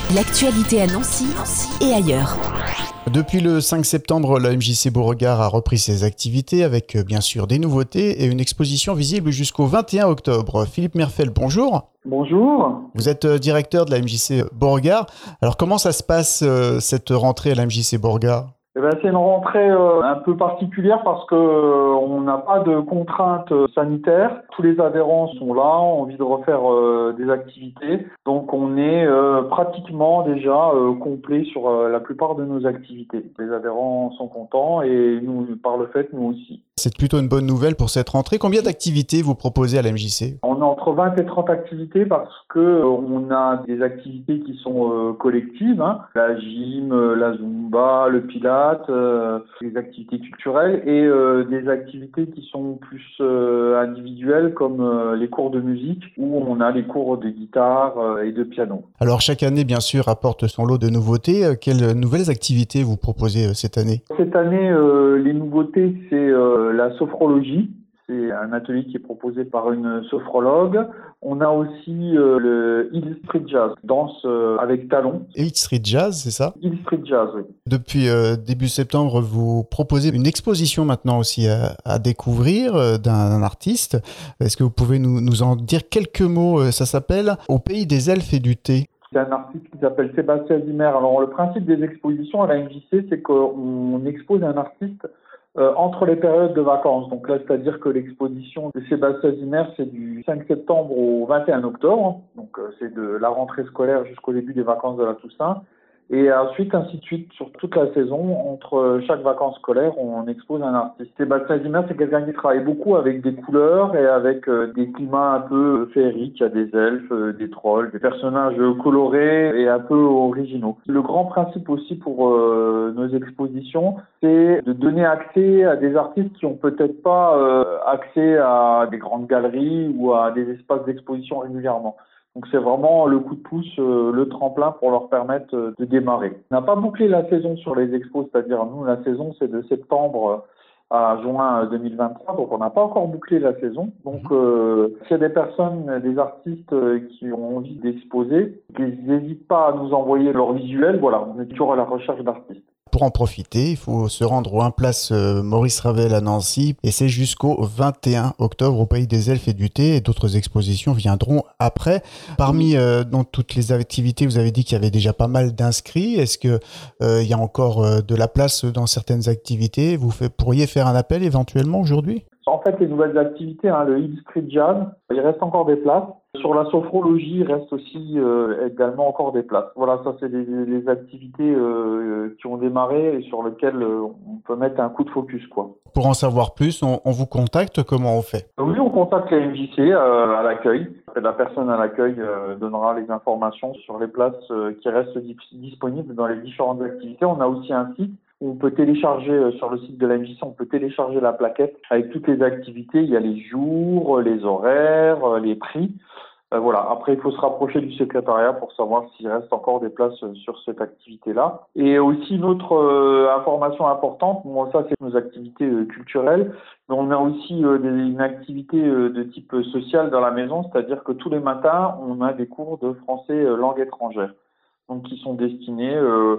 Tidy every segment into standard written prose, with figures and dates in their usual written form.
L'actualité à Nancy et ailleurs. Depuis le 5 septembre, la MJC Beauregard a repris ses activités avec bien sûr des nouveautés et une exposition visible jusqu'au 21 octobre. Philippe Merfel, bonjour. Bonjour. Vous êtes directeur de la MJC Beauregard. Alors comment ça se passe cette rentrée à la MJC Beauregard ? C'est une rentrée un peu particulière parce que on n'a pas de contraintes sanitaires. Tous les adhérents sont là, ont envie de refaire des activités. Donc on est pratiquement déjà complet sur la plupart de nos activités. Les adhérents sont contents et nous, par le fait, nous aussi. C'est plutôt une bonne nouvelle pour cette rentrée. Combien d'activités vous proposez à la MJC ? On a entre 20 et 30 activités parce que on a des activités qui sont collectives, la gym, la zumba, le pilates, des activités culturelles et des activités qui sont plus individuelles comme les cours de musique où on a les cours de guitare et de piano. Alors chaque année bien sûr apporte son lot de nouveautés. Quelles nouvelles activités vous proposez cette année ? Cette année, les nouveautés c'est la sophrologie. C'est un atelier qui est proposé par une sophrologue. On a aussi le Hill Street Jazz, danse avec talons. Hill Street Jazz, c'est ça ? Hill Street Jazz, oui. Depuis début septembre, vous proposez une exposition maintenant aussi à découvrir d'un artiste. Est-ce que vous pouvez nous en dire quelques mots ? Ça s'appelle « Au pays des elfes et du thé ». C'est un artiste qui s'appelle Sébastien Zimmer. Alors le principe des expositions à la MJC, c'est qu'on expose un artiste entre les périodes de vacances. Donc là, c'est-à-dire que l'exposition de Sébastien Zimmer, c'est du 5 septembre au 21 octobre. Donc c'est de la rentrée scolaire jusqu'au début des vacances de la Toussaint. Et ensuite, ainsi de suite, sur toute la saison, entre chaque vacances scolaires, on expose un artiste. Sébastien Zimmer, c'est quelqu'un qui travaille beaucoup avec des couleurs et avec des climats un peu féeriques. Il y a des elfes, des trolls, des personnages colorés et un peu originaux. Le grand principe aussi pour nos expositions, c'est de donner accès à des artistes qui ont peut-être pas accès à des grandes galeries ou à des espaces d'exposition régulièrement. Donc c'est vraiment le coup de pouce, le tremplin pour leur permettre de démarrer. On n'a pas bouclé la saison sur les expos, c'est-à-dire nous la saison c'est de septembre à juin 2023, donc on n'a pas encore bouclé la saison. Donc s'il y a des personnes, des artistes qui ont envie d'exposer, qu'ils n'hésitent pas à nous envoyer leur visuel, voilà, on est toujours à la recherche d'artistes. Pour en profiter, il faut se rendre au 1 place Maurice Ravel à Nancy et c'est jusqu'au 21 octobre au Pays des Elfes et du Thé et d'autres expositions viendront après. Parmi toutes les activités, vous avez dit qu'il y avait déjà pas mal d'inscrits. Est-ce que il y a encore de la place dans certaines activités ? Vous pourriez faire un appel éventuellement aujourd'hui ? En fait, les nouvelles activités, le Hill Street Jazz, il reste encore des places. Sur la sophrologie, il reste aussi également encore des places. Voilà, ça c'est les activités qui ont démarré et sur lesquelles on peut mettre un coup de focus, quoi. Pour en savoir plus, on vous contacte, comment on fait ? Oui, on contacte la MJC à l'accueil. La personne à l'accueil donnera les informations sur les places qui restent disponibles dans les différentes activités. On a aussi un site. On peut télécharger sur le site de la MJC, on peut télécharger la plaquette avec toutes les activités. Il y a les jours, les horaires, les prix. Voilà. Après, il faut se rapprocher du secrétariat pour savoir s'il reste encore des places sur cette activité-là. Et aussi une autre information importante, bon, ça c'est nos activités culturelles, mais on a aussi une activité de type social dans la maison, c'est-à-dire que tous les matins, on a des cours de français langue étrangère. Donc qui sont destinés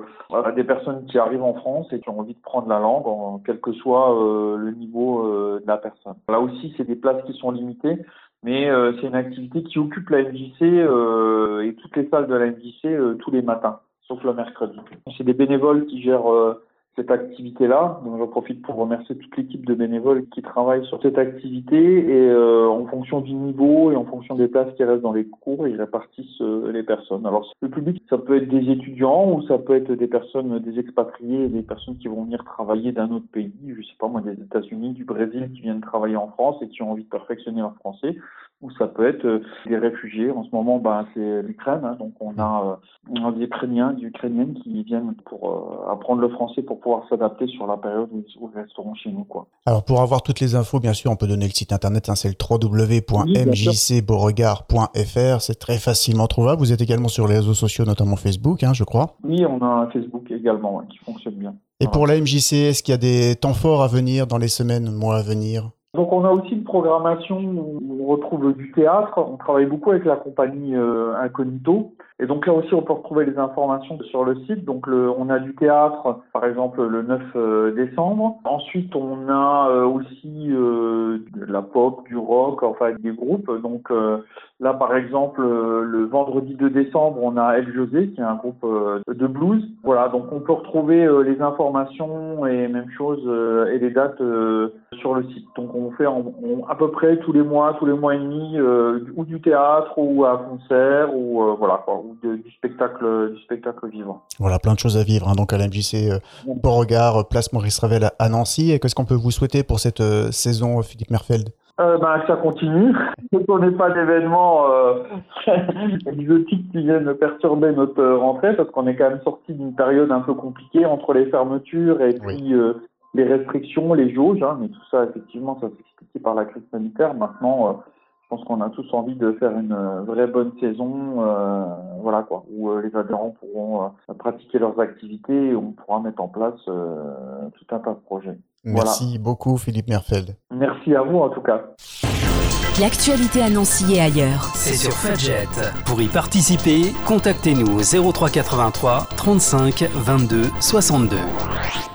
à des personnes qui arrivent en France et qui ont envie de prendre la langue, quel que soit le niveau de la personne. Là aussi, c'est des places qui sont limitées, mais c'est une activité qui occupe la MJC et toutes les salles de la MJC tous les matins, sauf le mercredi. C'est des bénévoles qui gèrent cette activité-là. Donc, j'en profite pour remercier toute l'équipe de bénévoles qui travaillent sur cette activité et en fonction du niveau et en fonction des places qui restent dans les cours, ils répartissent les personnes. Alors, le public, ça peut être des étudiants ou ça peut être des personnes, des expatriés, des personnes qui vont venir travailler d'un autre pays, je sais pas moi, des États-Unis, du Brésil, qui viennent travailler en France et qui ont envie de perfectionner leur français. Ou ça peut être des réfugiés. En ce moment, c'est l'Ukraine, donc on a des Ukrainiens, des Ukrainiennes qui viennent pour apprendre le français pour pouvoir s'adapter sur la période où ils resteront chez nous, quoi. Alors pour avoir toutes les infos, bien sûr, on peut donner le site internet, c'est le www.mjcbeauregard.fr. C'est très facilement trouvable. Vous êtes également sur les réseaux sociaux, notamment Facebook, je crois. Oui, on a un Facebook également qui fonctionne bien. Et pour la MJC, est-ce qu'il y a des temps forts à venir dans les semaines, mois à venir ? Donc on a aussi une programmation où on retrouve du théâtre. On travaille beaucoup avec la compagnie Incognito. Et donc là aussi on peut retrouver les informations sur le site. Donc on a du théâtre, par exemple le 9 décembre. Ensuite on a aussi de la pop, du rock, enfin des groupes. Donc là par exemple le vendredi 2 décembre on a El José qui est un groupe de blues. Voilà, donc on peut retrouver les informations et même chose et les dates sur le site. Donc on fait à peu près tous les mois et demi ou du théâtre ou un concert ou voilà quoi, ou du spectacle vivant. Voilà, plein de choses à vivre. Donc à la MJC Beauregard, place Maurice Ravel à Nancy. Et qu'est-ce qu'on peut vous souhaiter pour cette saison, Philippe Merfeld? Que ça continue. On n'ait pas d'événements exotiques qui viennent perturber notre rentrée, parce qu'on est quand même sorti d'une période un peu compliquée entre les fermetures et puis les restrictions, les jauges. Mais tout ça, effectivement, ça s'est expliqué par la crise sanitaire. Maintenant, je pense qu'on a tous envie de faire une vraie bonne saison, voilà quoi, où les adhérents pourront pratiquer leurs activités et on pourra mettre en place tout un tas de projets. Merci beaucoup Philippe Merfeld. Merci à vous en tout cas. L'actualité à Nancy et ailleurs. C'est sur Fudget. Pour y participer, contactez-nous au 03 83 35 22 62.